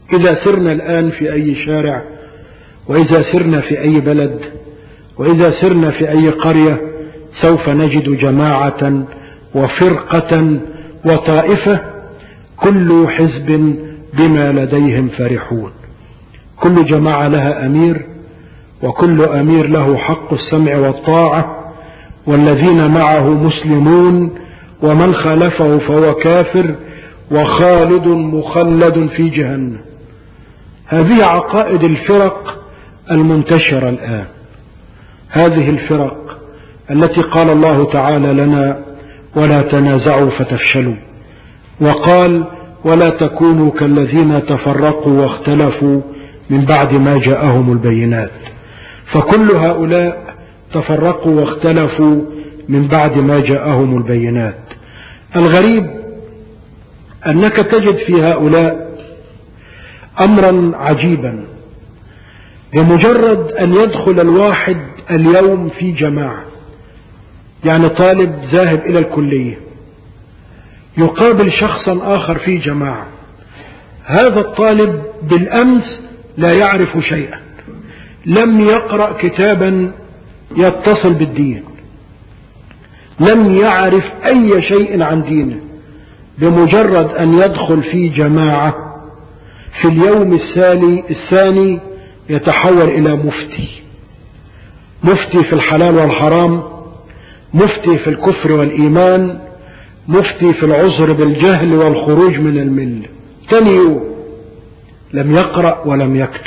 إذا سرنا الآن في أي شارع، وإذا سرنا في أي بلد، وإذا سرنا في أي قرية، سوف نجد جماعة وفرقة وطائفة كل حزب بما لديهم فرحون. كل جماعة لها أمير، وكل أمير له حق السمع والطاعة، والذين معه مسلمون، ومن خالفه فهو كافر وخالد مخلد في جهنم. هذه عقائد الفرق المنتشرة الآن، هذه الفرق التي قال الله تعالى لنا: ولا تنازعوا فتفشلوا، وقال: ولا تكونوا كالذين تفرقوا واختلفوا من بعد ما جاءهم البينات. فكل هؤلاء تفرقوا واختلفوا من بعد ما جاءهم البينات. الغريب أنك تجد في هؤلاء أمرا عجيبا. بمجرد أن يدخل الواحد اليوم في جماعة، يعني طالب ذاهب إلى الكلية يقابل شخصا آخر في جماعة، هذا الطالب بالأمس لا يعرف شيئا، لم يقرأ كتابا يتصل بالدين، لم يعرف أي شيء عن دينه. بمجرد أن يدخل في جماعة في اليوم الثاني يتحول إلى مفتي في الحلال والحرام، مفتي في الكفر والإيمان، مفتي في العذر بالجهل والخروج من الملة. ثاني يوم لم يقرأ ولم يكتب،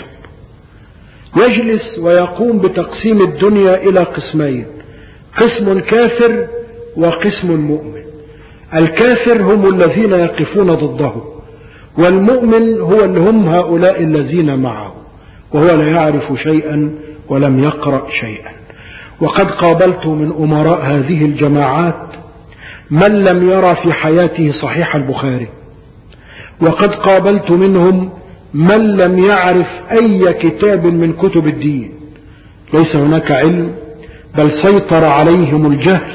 يجلس ويقوم بتقسيم الدنيا إلى قسمين: قسم كافر وقسم مؤمن. الكافر هم الذين يقفون ضده، والمؤمن هو اللي هم هؤلاء الذين معه، وهو لا يعرف شيئا ولم يقرأ شيئا. وقد قابلت من أمراء هذه الجماعات من لم يرى في حياته صحيح البخاري، وقد قابلت منهم من لم يعرف أي كتاب من كتب الدين. ليس هناك علم، بل سيطر عليهم الجهل،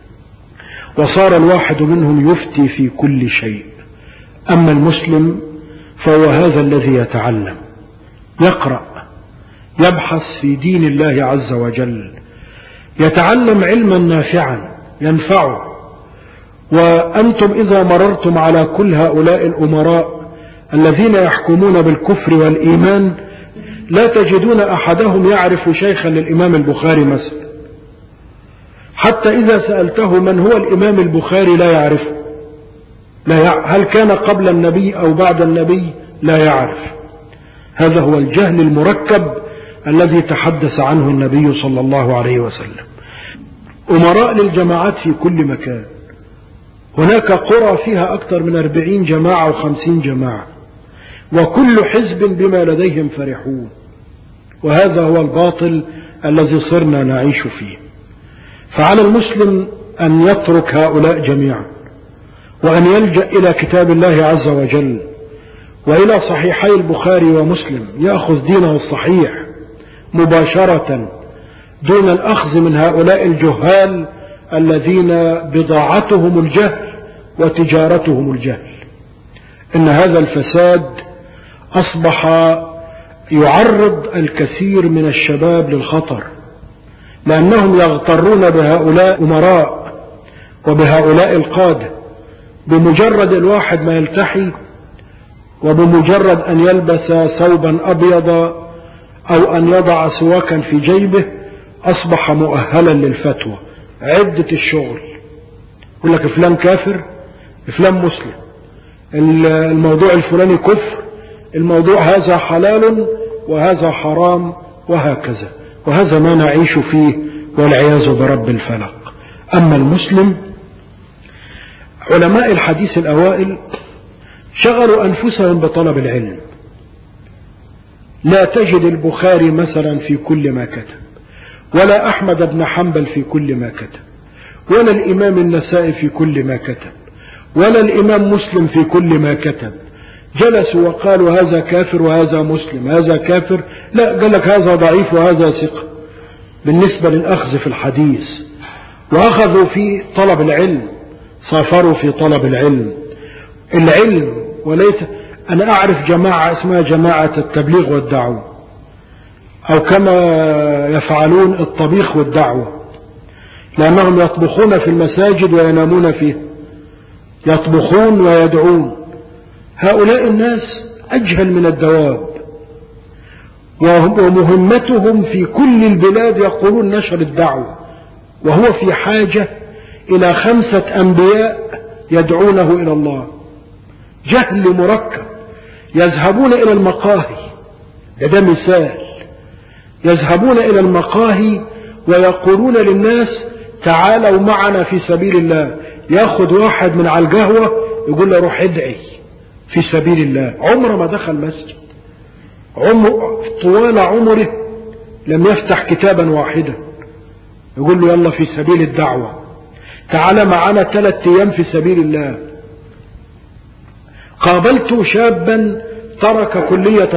وصار الواحد منهم يفتي في كل شيء. أما المسلم فهو هذا الذي يتعلم، يقرأ، يبحث في دين الله عز وجل، يتعلم علما نافعا ينفعه. وأنتم إذا مررتم على كل هؤلاء الأمراء الذين يحكمون بالكفر والإيمان لا تجدون أحدهم يعرف شيخا للإمام البخاري مثلا، حتى إذا سألته من هو الإمام البخاري لا يعرفه، هل كان قبل النبي أو بعد النبي لا يعرف. هذا هو الجهل المركب الذي تحدث عنه النبي صلى الله عليه وسلم. أمراء للجماعات في كل مكان، هناك قرى فيها أكثر من 40 جماعة و50 جماعة، وكل حزب بما لديهم فرحون. وهذا هو الباطل الذي صرنا نعيش فيه. فعلى المسلم أن يترك هؤلاء جميعا، وأن يلجأ إلى كتاب الله عز وجل وإلى صحيحي البخاري ومسلم، يأخذ دينه الصحيح مباشرة دون الأخذ من هؤلاء الجهال الذين بضاعتهم الجهل وتجارتهم الجهل. إن هذا الفساد أصبح يعرض الكثير من الشباب للخطر، لأنهم يغترون بهؤلاء أمراء وبهؤلاء القادة. بمجرد الواحد ما يلتحي، وبمجرد أن يلبس ثوبا أبيض أو أن يضع سواكا في جيبه أصبح مؤهلا للفتوى. عدة الشغل يقول لك فلان كافر، فلان مسلم، الموضوع الفلاني كفر، الموضوع هذا حلال وهذا حرام، وهكذا. وهذا ما نعيش فيه والعياذ برب الفلق. أما المسلم، علماء الحديث الأوائل شغلوا أنفسهم بطلب العلم. لا تجد البخاري مثلا في كل ما كتب، ولا أحمد بن حنبل في كل ما كتب، ولا الإمام النسائي في كل ما كتب، ولا الإمام مسلم في كل ما كتب. جلسوا وقالوا هذا كافر وهذا مسلم، هذا كافر، لا، قال لك هذا ضعيف وهذا ثقة بالنسبة للأخذ في الحديث. وأخذوا في طلب العلم، سافروا في طلب العلم وليس أنا أعرف جماعة اسمها جماعة التبليغ والدعوة، أو كما يفعلون الطبيخ والدعوة، لأنهم يطبخون في المساجد وينامون فيه، يطبخون ويدعون. هؤلاء الناس أجهل من الدواب، ومهمتهم في كل البلاد يقولون نشر الدعوة، وهو في حاجة إلى 5 أنبياء يدعونه إلى الله. جهل مركب. يذهبون إلى المقاهي، ده مثال، يذهبون إلى المقاهي ويقولون للناس تعالوا معنا في سبيل الله. ياخد واحد من على القهوة يقول له روح ادعي في سبيل الله. عمره ما دخل مسجد، طوال عمره لم يفتح كتابا واحدا. يقول له يلا في سبيل الدعوة، تعال معنا 3 أيام في سبيل الله. قابلت شابا ترك كلية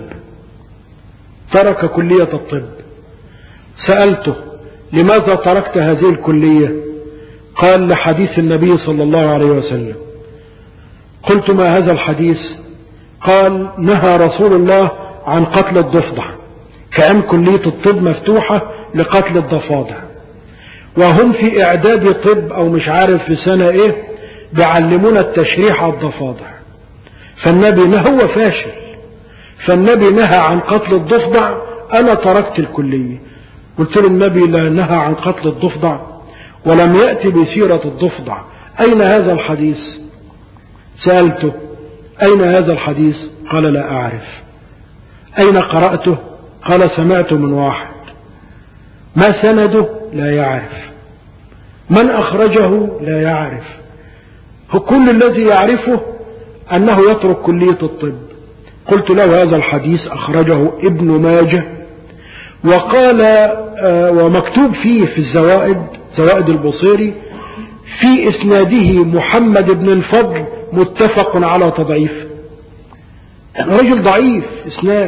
الطب، سألته لماذا تركت هذه الكلية؟ قال لحديث النبي صلى الله عليه وسلم. قلت ما هذا الحديث؟ قال نهى رسول الله عن قتل الضفدع، كأن كلية الطب مفتوحة لقتل الضفادع، وهم في إعداد طب أو مش عارف في سنة إيه بيعلمون التشريح على الضفادع. فالنبي هو فاشل، فالنبي نهى عن قتل الضفدع، أنا تركت الكلية. قلت له النبي لا نهى عن قتل الضفدع ولم يأتي بسيرة الضفدع، أين هذا الحديث؟ سألته أين هذا الحديث؟ قال لا أعرف. أين قرأته؟ قال سمعته من واحد. ما سنده؟ لا يعرف. من أخرجه؟ لا يعرف. كل الذي يعرفه أنه يترك كلية الطب. قلت له هذا الحديث أخرجه ابن ماجه، وقال ومكتوب فيه في زوائد البصيري في إسناده محمد بن الفضل متفق على تضعيف، رجل ضعيف إسناد.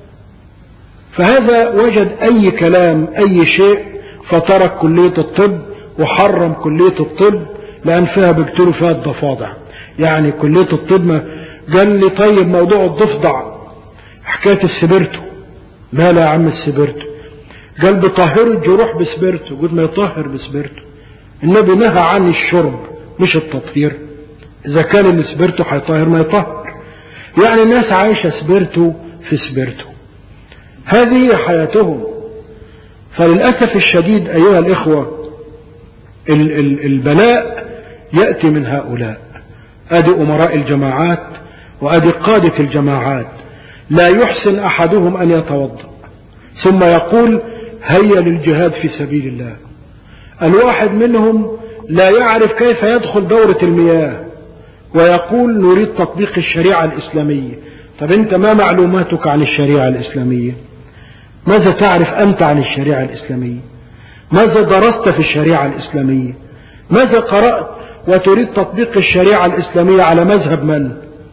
فهذا وجد أي كلام أي شيء فترك كلية الطب وحرم كلية الطب لأن فيها بيقتلوا فيها الضفادع. يعني كلية الطب قال لي طيب موضوع الضفدع حكاية السبرتو، ما لا يا عم السبرتو؟ قال بطهر الجروح بسبرتو. قلت ما يطهر بسبرتو، النبي نهى عن الشرب مش التطهير. إذا كان السبرتو هيطهر ما يطهر. يعني الناس عايشة سبرتو في سبرتو، هذه هي حياتهم. فللأسف الشديد أيها الإخوة البلاء يأتي من هؤلاء. أدي أمراء الجماعات وأدي قادة الجماعات، لا يحسن أحدهم أن يتوضأ ثم يقول هيا للجهاد في سبيل الله. الواحد منهم لا يعرف كيف يدخل دورة المياه ويقول نريد تطبيق الشريعة الإسلامية. طب أنت ما معلوماتك عن الشريعة الإسلامية؟ ماذا تعرف أنت عن الشريعة الإسلامية؟ ماذا درست في الشريعة الإسلامية؟ ماذا قرأت وتريد تطبيق الشريعة الإسلامية على مذهب من؟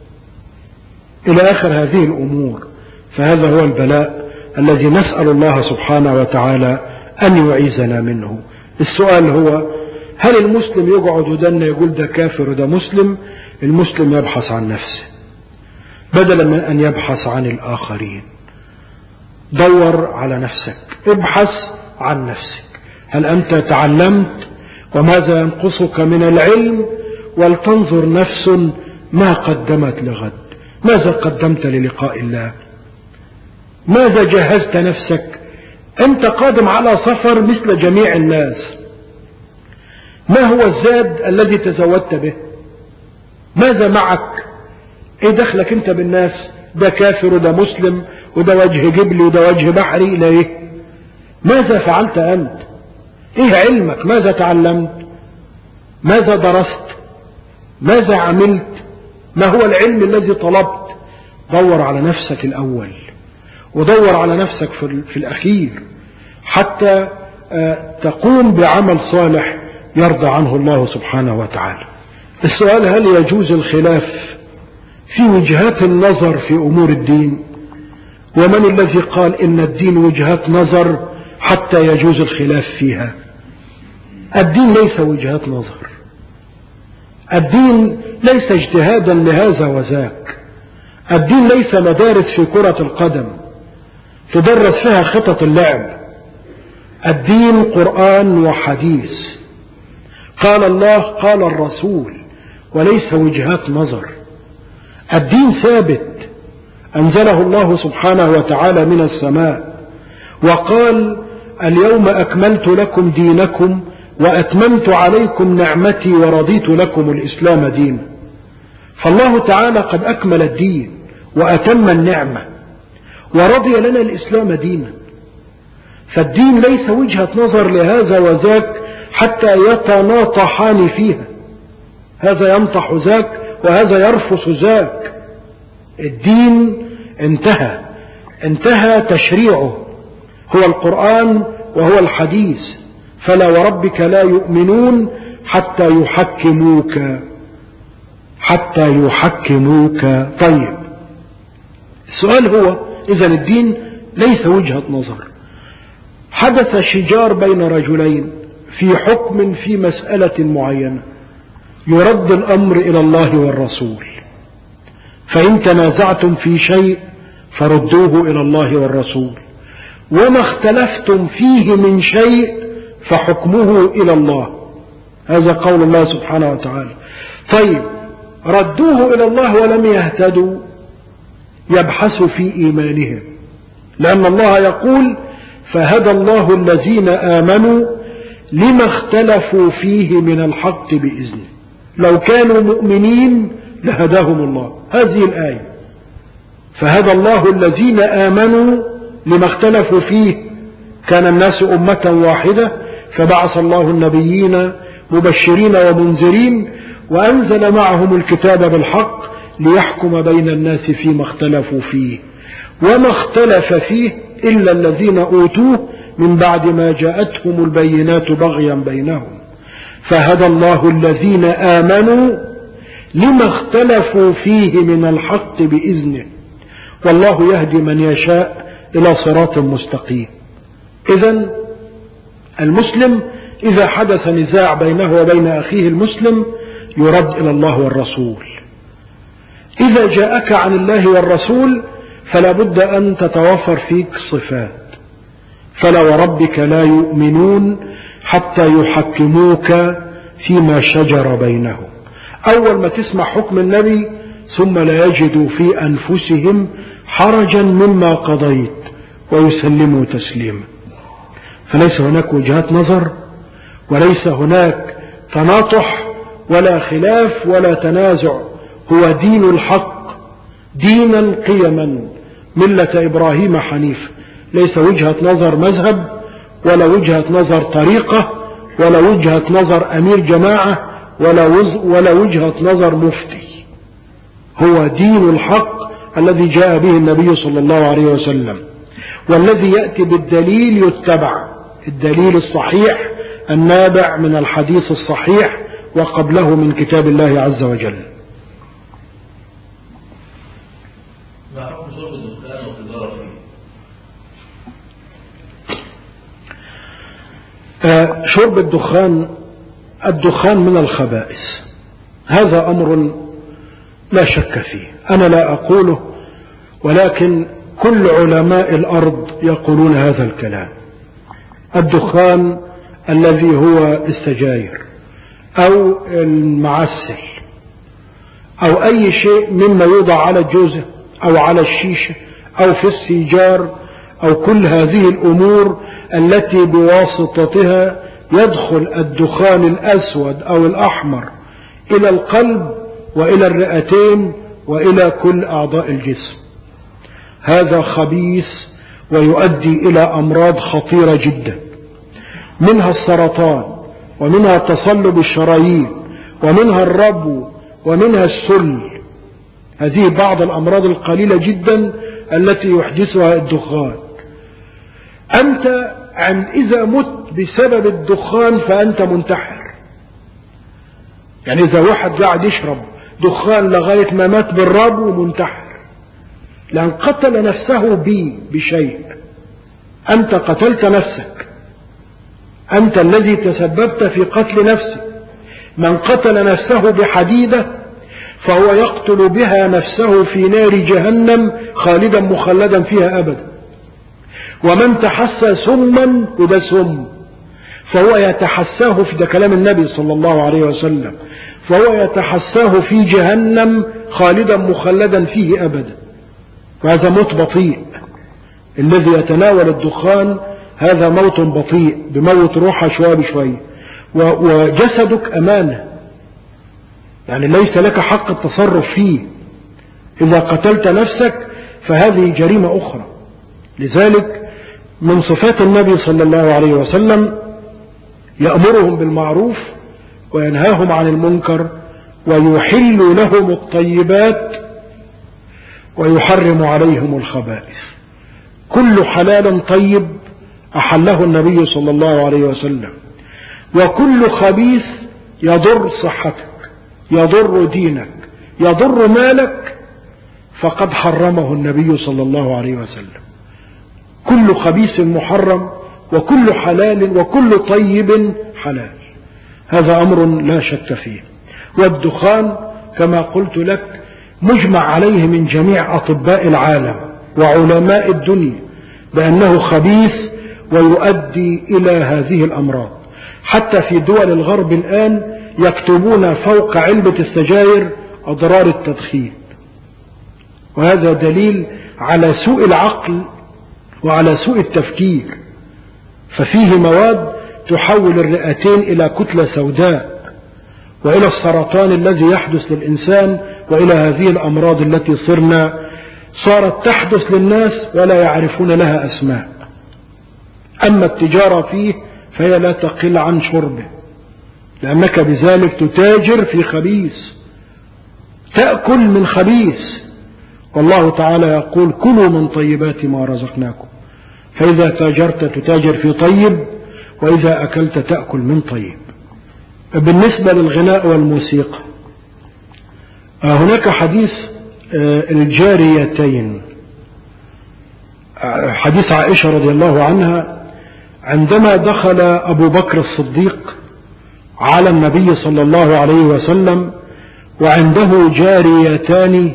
إلى آخر هذه الأمور. فهذا هو البلاء الذي نسأل الله سبحانه وتعالى أن يعيذنا منه. السؤال هو هل المسلم يقعد ودنا يقول ده كافر وده مسلم؟ المسلم يبحث عن نفسه بدلا من أن يبحث عن الآخرين. دور على نفسك، ابحث عن نفسك. هل أنت تعلمت؟ وماذا ينقصك من العلم؟ ولتنظر نفس ما قدمت لغد. ماذا قدمت للقاء الله؟ ماذا جهزت نفسك؟ أنت قادم على سفر مثل جميع الناس. ما هو الزاد الذي تزودت به؟ ماذا معك؟ ايه دخلك انت بالناس؟ ده كافر وده مسلم وده وجه جبلي وده وجه بحري. لا ايه؟ ماذا فعلت أنت؟ ايه علمك؟ ماذا تعلمت؟ ماذا درست؟ ماذا عملت؟ ما هو العلم الذي طلبت؟ دور على نفسك الأول ودور على نفسك في الأخير حتى تقوم بعمل صالح يرضى عنه الله سبحانه وتعالى. السؤال هل يجوز الخلاف في وجهات النظر في أمور الدين؟ ومن الذي قال إن الدين وجهات نظر حتى يجوز الخلاف فيها؟ الدين ليس وجهات نظر، الدين ليس اجتهادا لهذا وذاك، الدين ليس مدارس في كرة القدم تدرس فيها خطط اللعب. الدين قرآن وحديث، قال الله قال الرسول، وليس وجهات نظر. الدين ثابت أنزله الله سبحانه وتعالى من السماء، وقال اليوم أكملت لكم دينكم وأتممت عليكم نعمتي ورضيت لكم الإسلام دينا. فالله تعالى قد أكمل الدين وأتم النعمة ورضي لنا الإسلام دينا. فالدين ليس وجهة نظر لهذا وذاك حتى يتناطحان فيها، هذا ينطح ذاك وهذا يرفس ذاك. الدين انتهى تشريعه، هو القرآن وهو الحديث. فلا وربك لا يؤمنون حتى يحكموك. طيب، السؤال هو إذا الدين ليس وجهة نظر. حدث شجار بين رجلين في حكم في مسألة معينة، يرد الأمر إلى الله والرسول. فإن تنازعتم في شيء فردوه إلى الله والرسول، وما اختلفتم فيه من شيء فحكمه إلى الله. هذا قول الله سبحانه وتعالى. طيب، ردوه إلى الله ولم يهتدوا، يبحثوا في إيمانهم، لأن الله يقول فهدى الله الذين آمنوا لما اختلفوا فيه من الحق بإذنه. لو كانوا مؤمنين لهداهم الله. هذه الآية فهدى الله الذين آمنوا لما اختلفوا فيه. كان الناس أمة واحدة فبعث الله النبيين مبشرين ومنذرين وأنزل معهم الكتاب بالحق ليحكم بين الناس فيما اختلفوا فيه، وما اختلف فيه إلا الذين أوتوه من بعد ما جاءتهم البينات بغيا بينهم. فهدى الله الذين آمنوا لما اختلفوا فيه من الحق بإذنه، والله يهدي من يشاء إلى صراط مستقيم. إذن المسلم إذا حدث نزاع بينه وبين أخيه المسلم يرد إلى الله والرسول. إذا جاءك عن الله والرسول فلا بد أن تتوفر فيك صفات. فلا وربك لا يؤمنون حتى يحكموك فيما شجر بينهم. أول ما تسمع حكم النبي ثم لا يجدوا في أنفسهم حرجا مما قضيت ويسلموا تسليما. فليس هناك وجهات نظر، وليس هناك تناطح ولا خلاف ولا تنازع. هو دين الحق دينا قيما ملة إبراهيم حنيفا. ليس وجهة نظر مذهب ولا وجهة نظر طريقة ولا وجهة نظر أمير جماعة ولا وجهة نظر مفتي. هو دين الحق الذي جاء به النبي صلى الله عليه وسلم، والذي يأتي بالدليل يتبع، الدليل الصحيح النابع من الحديث الصحيح وقبله من كتاب الله عز وجل. ما حكم شرب الدخان والسيجارة فيه؟ شرب الدخان من الخبائث، هذا أمر لا شك فيه، أنا لا أقوله، ولكن كل علماء الأرض يقولون هذا الكلام. الدخان الذي هو السجاير أو المعسل أو أي شيء مما يوضع على الجوزة أو على الشيشة أو في السيجار أو كل هذه الأمور التي بواسطتها يدخل الدخان الأسود أو الأحمر إلى القلب وإلى الرئتين وإلى كل أعضاء الجسم، هذا خبيث ويؤدي إلى أمراض خطيرة جدا، منها السرطان ومنها تصلب الشرايين ومنها الربو ومنها السل. هذه بعض الأمراض القليلة جدا التي يحدثها الدخان. أنت إذا مت بسبب الدخان فأنت منتحر. يعني إذا واحد قاعد يشرب دخان لغاية ما مات بالربو منتحر، لأن قتل نفسه بشيء. أنت قتلت نفسك، أنت الذي تسببت في قتل نفسك. من قتل نفسه بحديدة فهو يقتل بها نفسه في نار جهنم خالدا مخلدا فيها أبدا. ومن تحسى سما، وده سم، فهو يتحساه في، ده كلام النبي صلى الله عليه وسلم، فهو يتحساه في جهنم خالدا مخلدا فيه أبدا. وهذا موت بطيء. الذي يتناول الدخان هذا موت بطيء، بموت روحه شوية بشوية. وجسدك أمانة، يعني ليس لك حق التصرف فيه. إذا قتلت نفسك فهذه جريمة أخرى. لذلك من صفات النبي صلى الله عليه وسلم يأمرهم بالمعروف وينهاهم عن المنكر، ويحل لهم الطيبات ويحرم عليهم الخبائث. كل حلال طيب أحله النبي صلى الله عليه وسلم، وكل خبيث يضر صحتك، يضر دينك، يضر مالك، فقد حرمه النبي صلى الله عليه وسلم. كل خبيث محرم، وكل حلال وكل طيب حلال. هذا أمر لا شك فيه. والدخان كما قلت لك مجمع عليه من جميع أطباء العالم وعلماء الدنيا بأنه خبيث ويؤدي إلى هذه الأمراض. حتى في دول الغرب الآن يكتبون فوق علبة السجاير أضرار التدخين، وهذا دليل على سوء العقل وعلى سوء التفكير. ففيه مواد تحول الرئتين إلى كتلة سوداء، وإلى السرطان الذي يحدث للإنسان، وإلى هذه الأمراض التي صارت تحدث للناس ولا يعرفون لها أسماء. أما التجارة فيه فهي لا تقل عن شربه، لأنك بذلك تتاجر في خبيث، تأكل من خبيث. والله تعالى يقول كلوا من طيبات ما رزقناكم. فإذا تاجرت تتاجر في طيب، وإذا أكلت تأكل من طيب. بالنسبة للغناء والموسيقى، هناك حديث الجاريتين، حديث عائشة رضي الله عنها عندما دخل أبو بكر الصديق على النبي صلى الله عليه وسلم وعنده جاريتان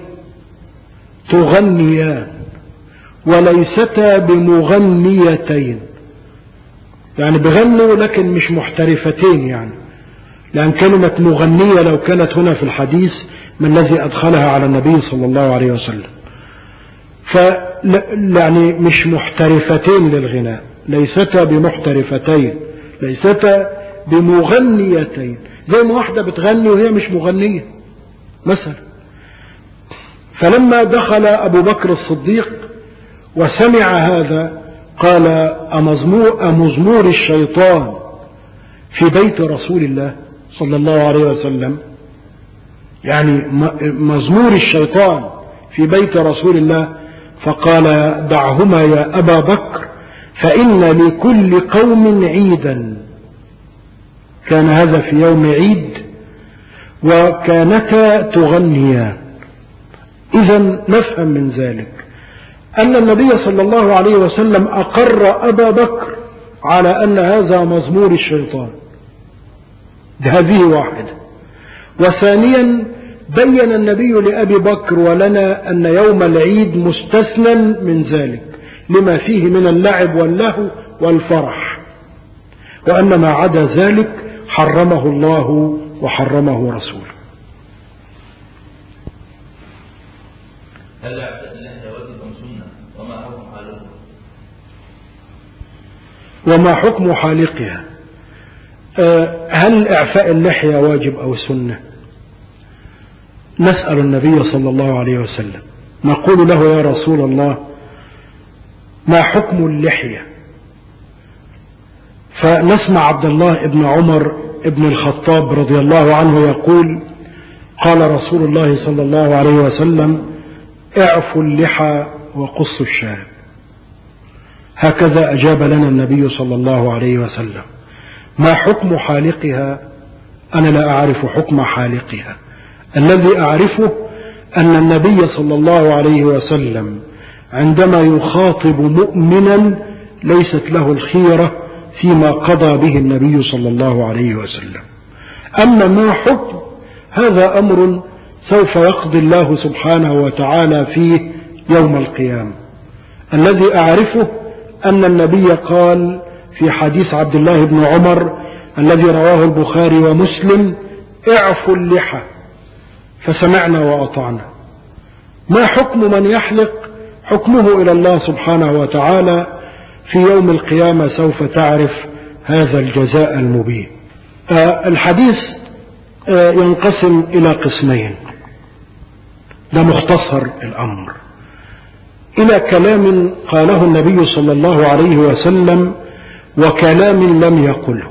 تغنيان وليستا بمغنيتين، يعني بغنوا لكن مش محترفتين، يعني لأن كلمة مغنية لو كانت هنا في الحديث من الذي أدخلها على النبي صلى الله عليه وسلم، يعني مش محترفتين للغناء، ليستا بمحترفتين، ليستا بمغنيتين، زي ما واحدة بتغني وهي مش مغنية مثلا. فلما دخل أبو بكر الصديق وسمع هذا قال أمزمور الشيطان في بيت رسول الله صلى الله عليه وسلم، يعني مزمور الشيطان في بيت رسول الله. فقال دعهما يا أبا بكر فإن لكل قوم عيدا. كان هذا في يوم عيد وكانتا تغنيان. إذن نفهم من ذلك أن النبي صلى الله عليه وسلم أقر أبا بكر على أن هذا مزمور الشيطان، هذه واحدة. وثانيا بين النبي لأبي بكر ولنا أن يوم العيد مستثنى من ذلك لما فيه من اللعب واللهو والفرح، وأن ما عدا ذلك حرمه الله وحرمه رسوله. هل اعفاء اللحية واجب أم سنة؟ وما حكم حالقها؟ هل اعفاء اللحية واجب أو سنة؟ نسأل النبي صلى الله عليه وسلم، نقول له يا رسول الله ما حكم اللحية؟ فنسمع عبد الله بن عمر بن الخطاب رضي الله عنه يقول قال رسول الله صلى الله عليه وسلم اعفوا اللحى وقصوا الشارب. هكذا أجاب لنا النبي صلى الله عليه وسلم. ما حكم حالقها؟ أنا لا أعرف حكم حالقها. الذي أعرفه أن النبي صلى الله عليه وسلم عندما يخاطب مؤمنا ليست له الخيرة فيما قضى به النبي صلى الله عليه وسلم. أما ما حكم هذا أمر سوف يقضي الله سبحانه وتعالى فيه يوم القيامة. الذي أعرفه أن النبي قال في حديث عبد الله بن عمر الذي رواه البخاري ومسلم: اعفوا اللحى، فسمعنا وأطعنا. ما حكم من يحلق؟ حكمه إلى الله سبحانه وتعالى، في يوم القيامة سوف تعرف هذا الجزاء المبين. الحديث ينقسم إلى قسمين، ده مختصر الأمر، إلى كلام قاله النبي صلى الله عليه وسلم وكلام لم يقله،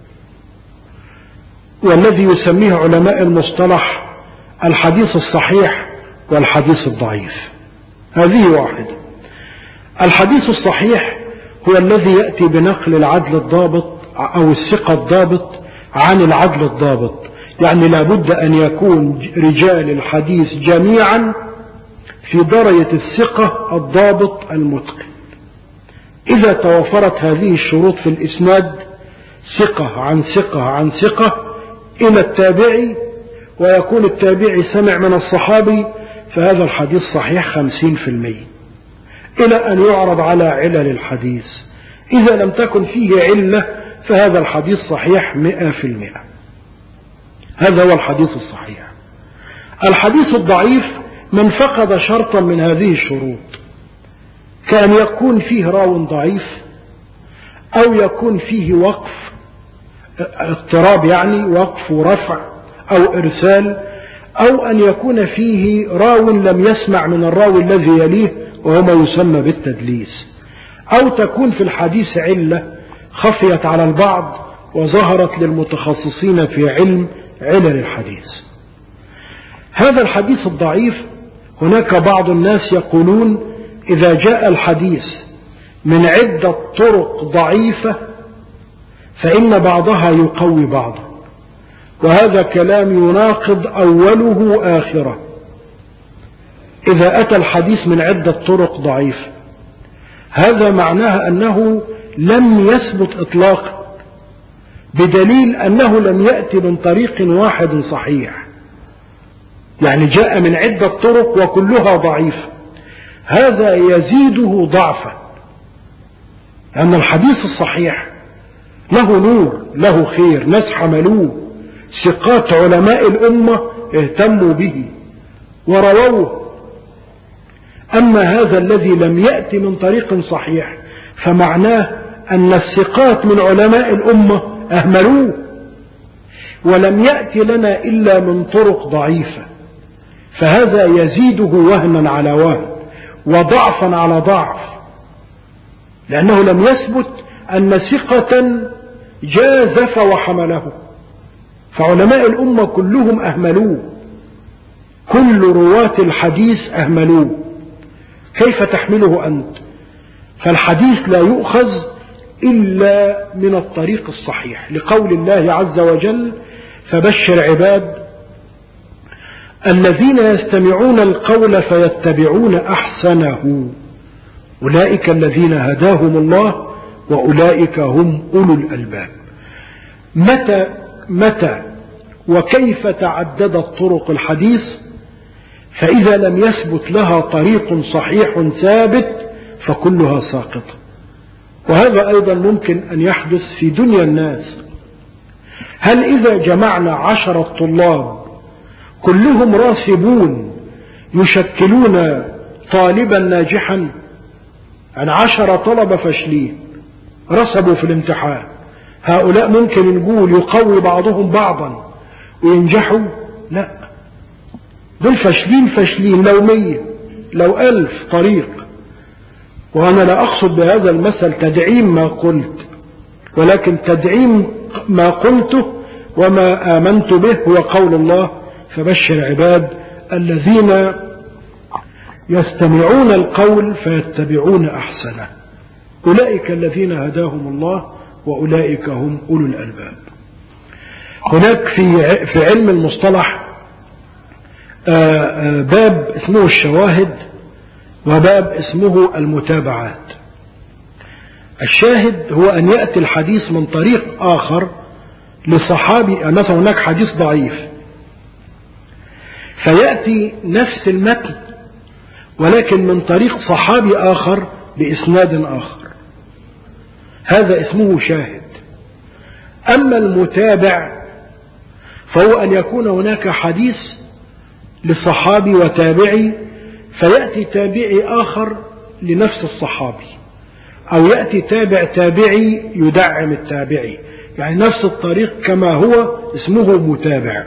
والذي يسميه علماء المصطلح الحديث الصحيح والحديث الضعيف. هذه واحدة. الحديث الصحيح هو الذي يأتي بنقل العدل الضابط أو الثقة الضابط عن العدل الضابط، يعني لابد أن يكون رجال الحديث جميعا في درجة الثقة الضابط المتقن. إذا توفرت هذه الشروط في الإسناد، ثقة عن ثقة عن ثقة إلى التابعي، ويكون التابعي سمع من الصحابي، فهذا الحديث صحيح 50%، إلى أن يعرض على علل الحديث. إذا لم تكن فيه علة فهذا الحديث صحيح 100%. هذا هو الحديث الصحيح. الحديث الضعيف من فقد شرطا من هذه الشروط، كان يكون فيه راو ضعيف، أو يكون فيه وقف اضطراب، يعني وقف ورفع أو إرسال، أو أن يكون فيه راو لم يسمع من الراوي الذي يليه وهو ما يسمى بالتدليس، أو تكون في الحديث علة خفيت على البعض وظهرت للمتخصصين في علم علل الحديث. هذا الحديث الضعيف هناك بعض الناس يقولون إذا جاء الحديث من عدة طرق ضعيفة فإن بعضها يقوي بعضا، وهذا كلام يناقض أوله آخره. إذا أتى الحديث من عدة طرق ضعيفة هذا معناه أنه لم يثبت إطلاقا، بدليل أنه لم يأتي من طريق واحد صحيح، يعني جاء من عدة طرق وكلها ضعيفة، هذا يزيده ضعفا، لأن الحديث الصحيح له نور، له خير، ناس حملوه، ثقات علماء الأمة اهتموا به ورووه. أما هذا الذي لم يأتي من طريق صحيح فمعناه أن الثقات من علماء الأمة أهملوه، ولم يأتي لنا إلا من طرق ضعيفة، فهذا يزيده وهنا على وهن وضعفا على ضعف، لأنه لم يثبت أن ثقة جازف وحمله، فعلماء الأمة كلهم أهملوه، كل رواة الحديث أهملوه، كيف تحمله أنت؟ فالحديث لا يؤخذ إلا من الطريق الصحيح، لقول الله عز وجل: فبشر عباد الذين يستمعون القول فيتبعون أحسنه أولئك الذين هداهم الله وأولئك هم أولو الألباب. متى وكيف تعددت طرق الحديث؟ فإذا لم يثبت لها طريق صحيح ثابت فكلها ساقطة. وهذا أيضا ممكن أن يحدث في دنيا الناس. هل إذا جمعنا 10 طلاب كلهم راسبون يشكلون طالبا ناجحا؟ عن 10 طلبة فاشلين رسبوا في الامتحان، هؤلاء ممكن نقول يقوي بعضهم بعضا وينجحوا؟ لا، دول فاشلين لو 100 لو 1000 طريق. وأنا لا أقصد بهذا المثل تدعيم ما قلت، ولكن تدعيم ما قلته وما آمنت به هو قول الله: فبشر عباد الذين يستمعون القول فيتبعون أحسنه أولئك الذين هداهم الله وأولئك هم أولو الألباب. هناك في علم المصطلح باب اسمه الشواهد وباب اسمه المتابعات. الشاهد هو أن يأتي الحديث من طريق آخر لصحابي، مثلا هناك حديث ضعيف فيأتي نفس المتن ولكن من طريق صحابي آخر بإسناد آخر، هذا اسمه شاهد. أما المتابع فهو أن يكون هناك حديث لصحابي وتابعي، فيأتي تابعي آخر لنفس الصحابي، أو يأتي تابع تابعي يدعم التابعي، يعني نفس الطريق كما هو اسمه متابع.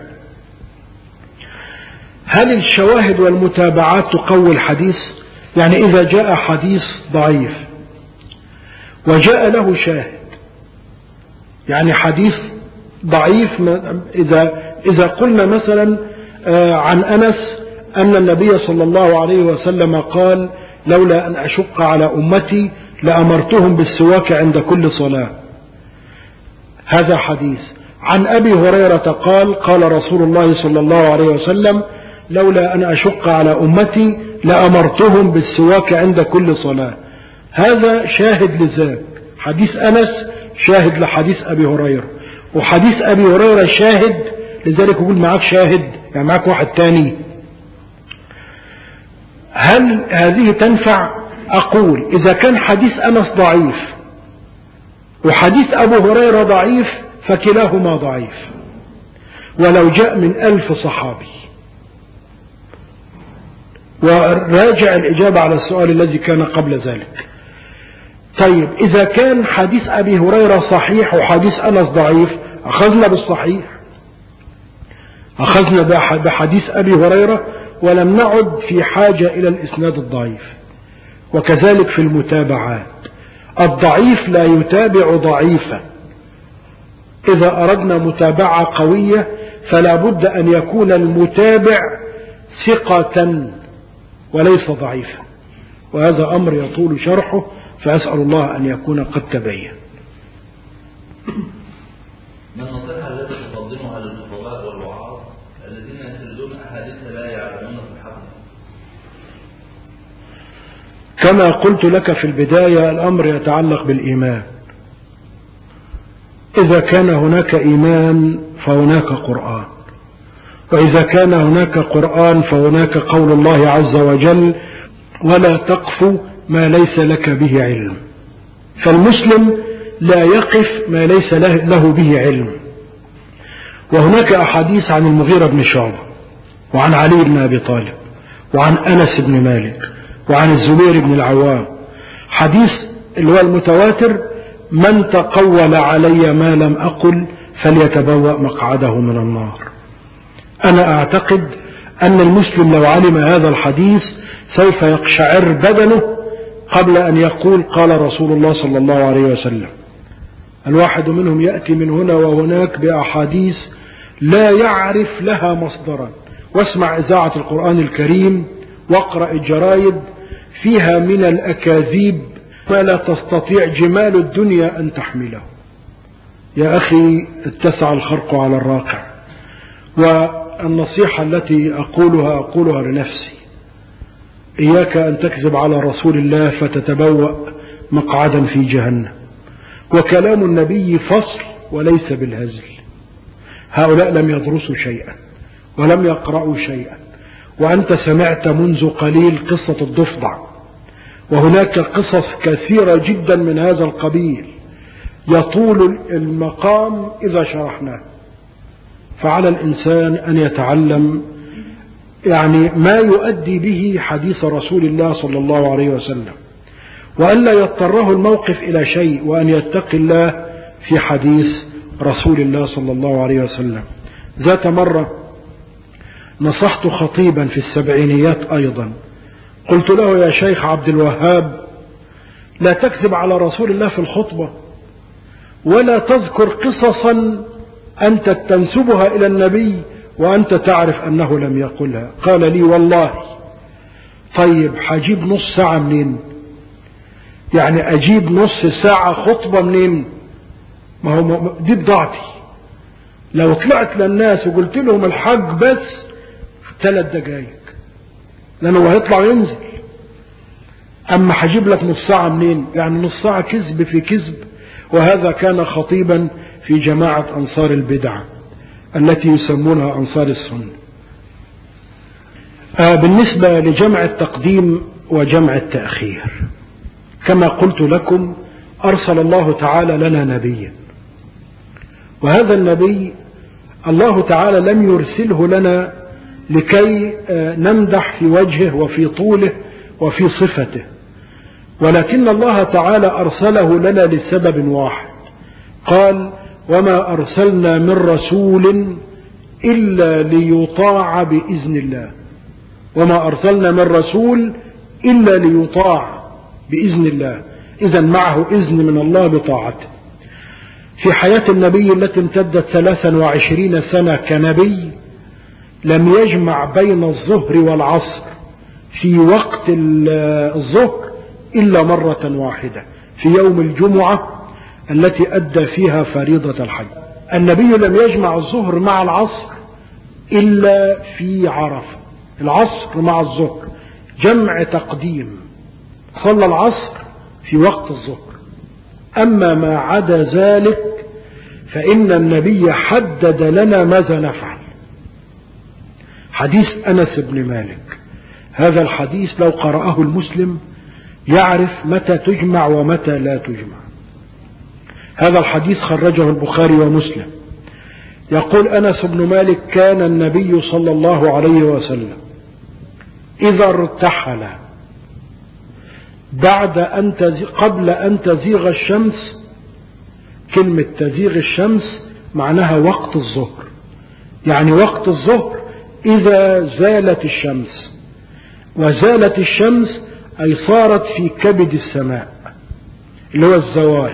هل الشواهد والمتابعات تقوي الحديث؟ يعني إذا جاء حديث ضعيف وجاء له شاهد، يعني حديث ضعيف إذا قلنا مثلا عن أنس أن النبي صلى الله عليه وسلم قال: لولا أن أشق على أمتي لأمرتهم بالسواك عند كل صلاة، هذا حديث. عن أبي هريرة قال: قال رسول الله صلى الله عليه وسلم: لولا أن أشق على أمتي لأمرتهم بالسواك عند كل صلاة، هذا شاهد لذاك. حديث أنس شاهد لحديث أبي هريرة، وحديث أبي هريرة شاهد لذلك يقول معك شاهد، يعني معك واحد تاني. هل هذه تنفع؟ أقول إذا كان حديث أنس ضعيف وحديث أبو هريرة ضعيف فكلاهما ضعيف ولو جاء من 1000 صحابي. وراجع الإجابة على السؤال الذي كان قبل ذلك. طيب إذا كان حديث أبي هريرة صحيح وحديث أنس ضعيف، أخذنا بالصحيح، أخذنا بحديث أبي هريرة ولم نعد في حاجة إلى الإسناد الضعيف. وكذلك في المتابعات، الضعيف لا يتابع ضعيفا. إذا أردنا متابعة قوية فلا بد أن يكون المتابع ثقة وليس ضعيفا، وهذا أمر يطول شرحه، فأسأل الله أن يكون قد تبين. ما النصيحة التي تقدمها للخطباء والوعاظ الذين يسردون أحاديث لا يعلمون في الحق؟ كما قلت لك في البداية، الأمر يتعلق بالإيمان. إذا كان هناك إيمان فهناك قرآن، وإذا كان هناك قرآن فهناك قول الله عز وجل: ولا تقف ما ليس لك به علم. فالمسلم لا يقف ما ليس له به علم. وهناك أحاديث عن المغيرة بن شعبة، وعن علي بن أبي طالب، وعن أنس بن مالك، وعن الزبير بن العوام، حديث اللي هو المتواتر: من تقول علي ما لم أقل فليتبوأ مقعده من النار. أنا أعتقد أن المسلم لو علم هذا الحديث سوف يقشعر بدنه قبل أن يقول قال رسول الله صلى الله عليه وسلم. الواحد منهم يأتي من هنا وهناك بأحاديث لا يعرف لها مصدرا، واسمع إذاعة القرآن الكريم واقرأ الجرايد فيها من الأكاذيب ما لا تستطيع جمال الدنيا أن تحمله. يا أخي اتسع الخرق على الراقع. والنصيحة التي أقولها لنفسي: إياك أن تكذب على رسول الله فتتبوأ مقعدا في جهنم. وكلام النبي فصل وليس بالهزل. هؤلاء لم يدرسوا شيئا ولم يقرأوا شيئا، وأنت سمعت منذ قليل قصة الضفدع، وهناك قصص كثيرة جدا من هذا القبيل يطول المقام إذا شرحناه. فعلى الإنسان أن يتعلم يعني ما يؤدي به حديث رسول الله صلى الله عليه وسلم، وأن لا يضطره الموقف إلى شيء، وأن يتقي الله في حديث رسول الله صلى الله عليه وسلم. ذات مرة نصحت خطيبا في السبعينيات أيضا، قلت له: يا شيخ عبد الوهاب، لا تكذب على رسول الله في الخطبة، ولا تذكر قصصا أنت تنسبها إلى النبي وأنت تعرف أنه لم يقلها. قال لي: والله. طيب حجيب نص ساعة منين؟ يعني أجيب نص ساعة خطبة منين؟ ما هو دي بضاعتي. لو طلعت للناس وقلت لهم الحج بس 3 دقائق، لأنه هيطلع ينزل. أما حجيب لك نص ساعة منين؟ يعني نص ساعة كذب في كذب. وهذا كان خطيبا في جماعة أنصار البدع التي يسمونها أنصار السنة. بالنسبة لجمع التقديم وجمع التأخير، كما قلت لكم أرسل الله تعالى لنا نبيا، وهذا النبي الله تعالى لم يرسله لنا لكي نمدح في وجهه وفي طوله وفي صفته، ولكن الله تعالى أرسله لنا لسبب واحد. قال: وما أرسلنا من رسول إلا ليطاع بإذن الله. وما أرسلنا من رسول إلا ليطاع بإذن الله، إذن معه إذن من الله بطاعته. في حياة النبي التي امتدت 23 سنة كنبي لم يجمع بين الظهر والعصر في وقت الظهر إلا مرة واحدة في يوم الجمعة التي أدى فيها فريضة الحج. النبي لم يجمع الظهر مع العصر إلا في عرفة، العصر مع الظهر جمع تقديم، صلى العصر في وقت الظهر. أما ما عدا ذلك فإن النبي حدد لنا ماذا نفعل. حديث أنس بن مالك، هذا الحديث لو قرأه المسلم يعرف متى تجمع ومتى لا تجمع. هذا الحديث خرجه البخاري ومسلم. يقول أنس بن مالك: كان النبي صلى الله عليه وسلم إذا ارتحل قبل أن تزيغ الشمس. كلمة تزيغ الشمس معناها وقت الظهر، يعني وقت الظهر إذا زالت الشمس، وزالت الشمس أي صارت في كبد السماء اللي هو الزوال.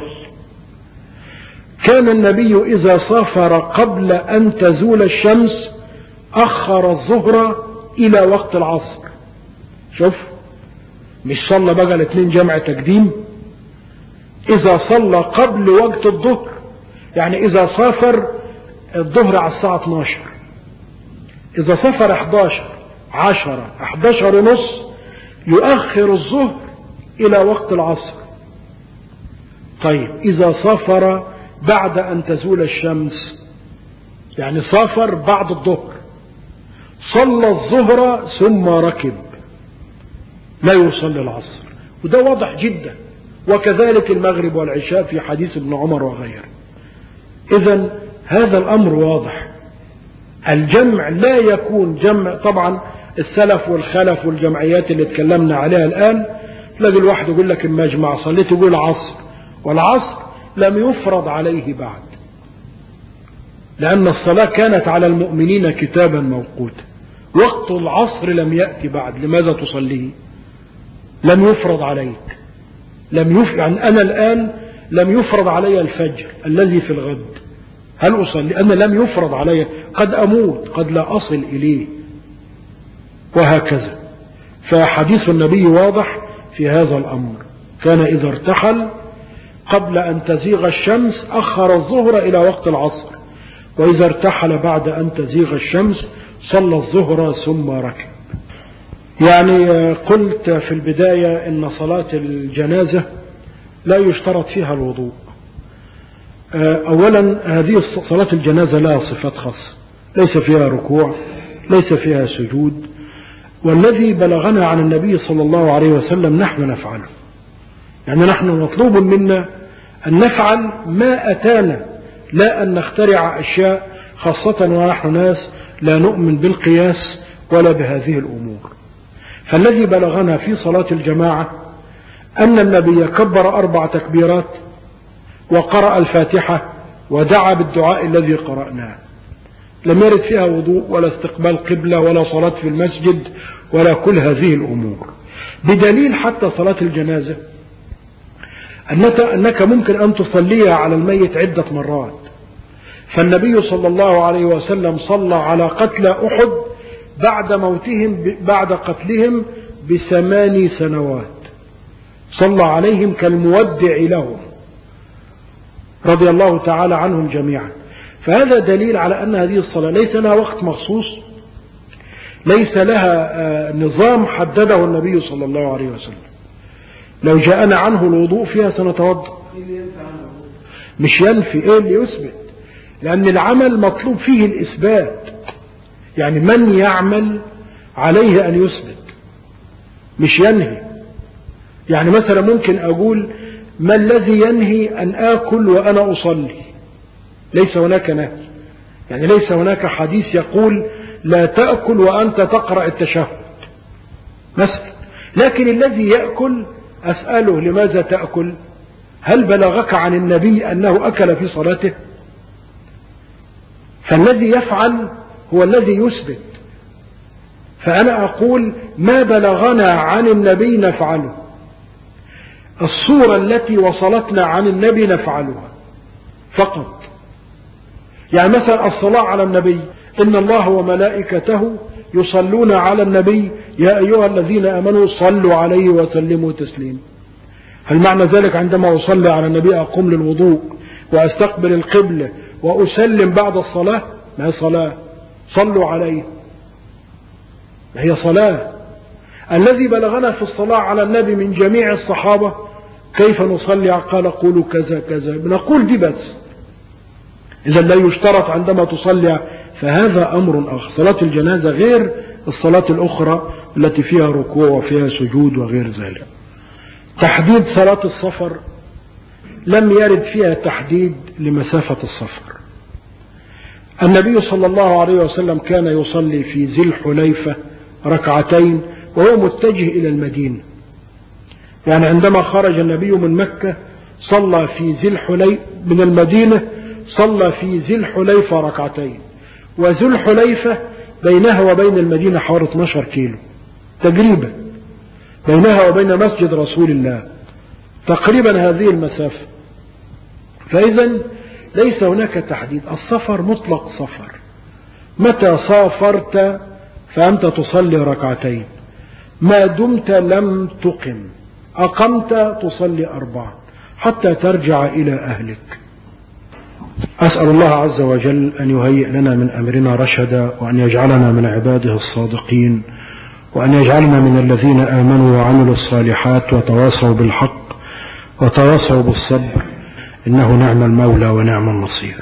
كان النبي إذا سافر قبل أن تزول الشمس أخر الظهر إلى وقت العصر. شوف، مش صلى بقى الاثنين جمع تقديم، إذا صلى قبل وقت الظهر، يعني إذا سافر الظهر على الساعة 12، إذا سافر 11 10 11 ونص يؤخر الظهر إلى وقت العصر. طيب إذا سافر بعد أن تزول الشمس، يعني سافر بعد الظهر، صلى الظهر ثم ركب، لا يصلي العصر، وده واضح جدا. وكذلك المغرب والعشاء في حديث ابن عمر وغيره. إذن هذا الأمر واضح. الجمع لا يكون جمع، طبعا السلف والخلف والجمعيات اللي اتكلمنا عليها الآن، تلاقي الواحد يقول لك اما اجمع صليت يقول عصر، والعصر لم يفرض عليه بعد، لأن الصلاة كانت على المؤمنين كتابا موقوتا. وقت العصر لم يأتي بعد، لماذا تصليه؟ لم يفرض عليك، يعني أنا الآن لم يفرض علي الفجر الذي في الغد، هل أصلي؟ أنا لم يفرض علي، قد أموت، قد لا أصل إليه، وهكذا. فحديث النبي واضح في هذا الأمر. كان إذا ارتحل قبل أن تزيغ الشمس أخر الظهر إلى وقت العصر، وإذا ارتحل بعد أن تزيغ الشمس صلى الظهر ثم ركب. يعني قلت في البداية إن صلاة الجنازة لا يشترط فيها الوضوء. أولا هذه صلاة الجنازة لها صفات خاصة، ليس فيها ركوع، ليس فيها سجود، والذي بلغنا عن النبي صلى الله عليه وسلم نحن نفعله. يعني نحن مطلوب منا أن نفعل ما أتانا، لا أن نخترع أشياء، خاصة ونحن ناس لا نؤمن بالقياس ولا بهذه الأمور. فالذي بلغنا في صلاة الجماعة أن النبي كبر 4 تكبيرات وقرأ الفاتحة ودعا بالدعاء الذي قرأناه، لم يرد فيها وضوء ولا استقبال قبلة ولا صلاة في المسجد ولا كل هذه الأمور. بدليل حتى صلاة الجنازة أنك ممكن أن تصليها على الميت عدة مرات. فالنبي صلى الله عليه وسلم صلى على قتلى أحد بعد موتهم، بعد قتلهم ب8 سنوات، صلى عليهم كالمودع لهم رضي الله تعالى عنهم جميعا. فهذا دليل على أن هذه الصلاة ليس لها وقت مخصوص، ليس لها نظام حدده النبي صلى الله عليه وسلم. لو جاءنا عنه الوضوء فيها سنتوضأ، مش ينفي، ايه اللي يثبت؟ لأن العمل مطلوب فيه الإثبات. يعني من يعمل عليه أن يثبت مش ينهي. يعني مثلا ممكن أقول ما الذي ينهي أن آكل وأنا أصلي؟ ليس هناك نهي، يعني ليس هناك حديث يقول لا تأكل وأنت تقرأ التشهد مثلا. لكن الذي يأكل أسأله لماذا تأكل؟ هل بلغك عن النبي أنه أكل في صلاته؟ فالذي يفعل هو الذي يثبت. فأنا أقول ما بلغنا عن النبي نفعله، الصورة التي وصلتنا عن النبي نفعلها فقط. يعني مثلا الصلاة على النبي، إن الله وملائكته يصلون على النبي يا أيها الذين آمنوا صلوا عليه وسلموا تسليما. هل معنى ذلك عندما أصلي على النبي أقوم للوضوء وأستقبل القبلة وأسلم بعد الصلاة؟ ما هي صلاة، صلوا عليه، ما هي صلاة. الذي بلغنا في الصلاة على النبي من جميع الصحابة كيف نصلي؟ قال قولوا كذا كذا، بنقول دي بس. إذا لا يشترط عندما تصلي، فهذا أمر آخر. صلاة الجنازة غير الصلاة الأخرى التي فيها ركوع وفيها سجود وغير ذلك. تحديد صلاة السفر لم يرد فيها تحديد لمسافة السفر. النبي صلى الله عليه وسلم كان يصلي في ذي الحليفة ركعتين وهو متجه إلى المدينة. يعني عندما خرج النبي من مكة صلى في ذي الحليفة من المدينة، صلى في ذي الحليفة ركعتين، وذي الحليفة بينها وبين المدينة حوالي 12 كيلو تقريبا، بينها وبين مسجد رسول الله تقريبا هذه المسافة. فإذا ليس هناك تحديد، السفر مطلق سفر، متى سافرت فأنت تصلي ركعتين، ما دمت لم تقم، أقمت تصلي 4 حتى ترجع إلى أهلك. أسأل الله عز وجل أن يهيئ لنا من أمرنا رشدا، وأن يجعلنا من عباده الصادقين، وأن يجعلنا من الذين آمنوا وعملوا الصالحات وتواصوا بالحق وتواصوا بالصبر، إنه نعم المولى ونعم النصير.